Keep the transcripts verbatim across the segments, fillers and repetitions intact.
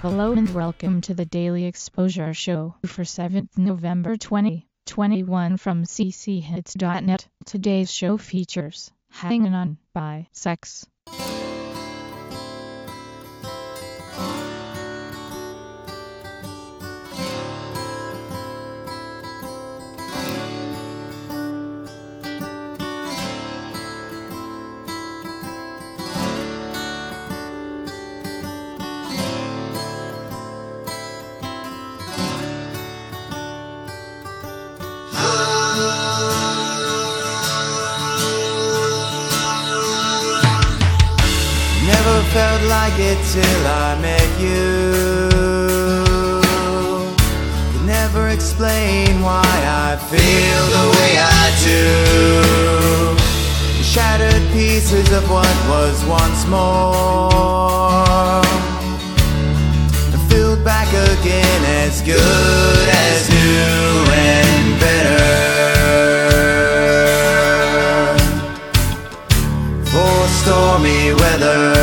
Hello and welcome to the Daily Exposure Show for seventh November twenty twenty-one from c c hits dot net. Today's show features Hangin' On by Sex. Never felt like it till I met you. Could never explain why I feel the way I do. The shattered pieces of what was once more are filled back again, as good as new and better. For stormy weather,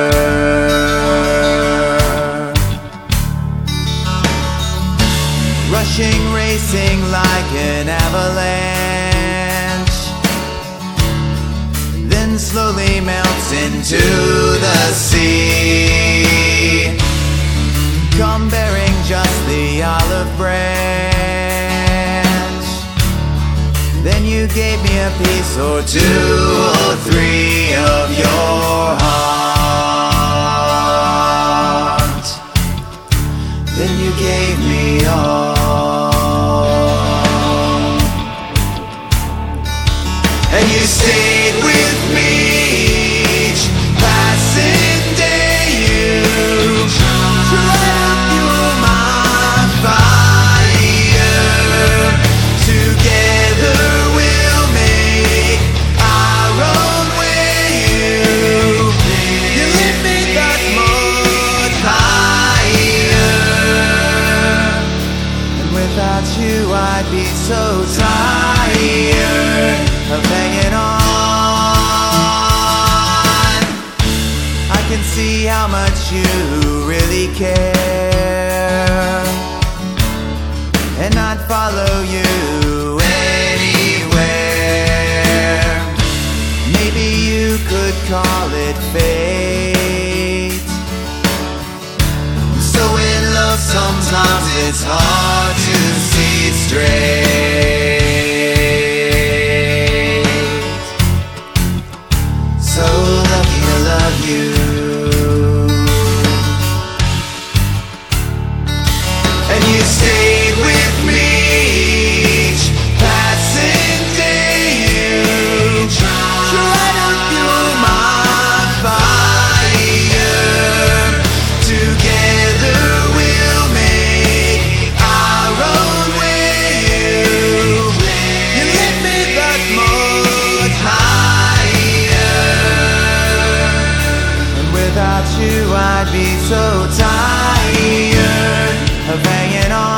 rushing, racing like an avalanche, then slowly melts into the sea. Come bearing just the olive branch, then you gave me a piece or two or three of your heart. Then you gave me all, and you stayed with me each passing day. You tried, you were my fire. Together we'll make our own way. You, you lift me that much higher, and without you I'd be so tired of hanging on. I can see how much you really care, and I'd follow you anywhere. Maybe you could call it fate. So in love sometimes it's hard to see straight. So lucky to love you, and you stayed with me each passing day. You tried to fuel my fire. Together we'll make our own way. You, you lift me that much higher, and without you I'd be so tired of hanging on.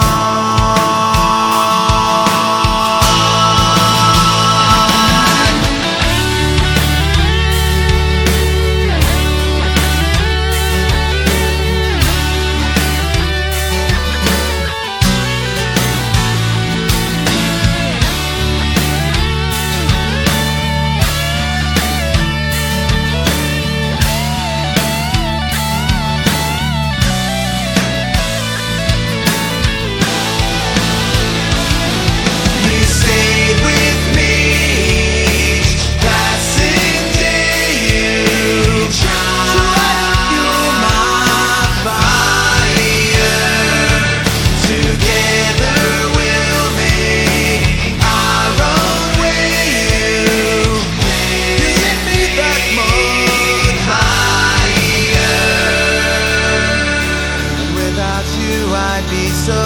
I'd be so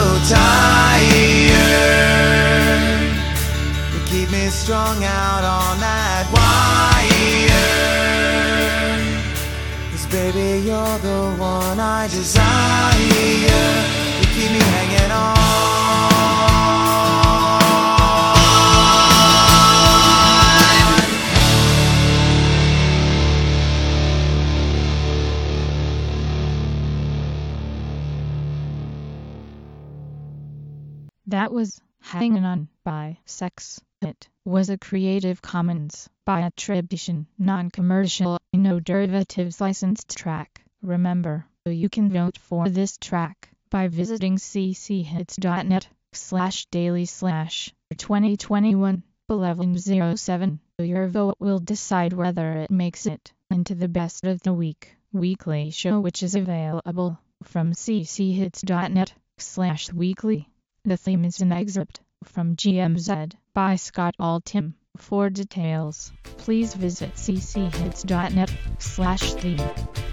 tired. You keep me strung out on that wire. 'Cause baby, you're the one I desire. You keep me hanging on. That was Hanging On by Sex. It was a Creative Commons by attribution, non-commercial, no derivatives licensed track. Remember, you can vote for this track by visiting cchits.net slash daily slash 2021 eleven oh seven. Your vote will decide whether it makes it into the best of the week weekly show, which is available from cchits.net slash weekly. The theme is an excerpt from G M Z by Scott Altham. For details, please visit cchits.net slash theme.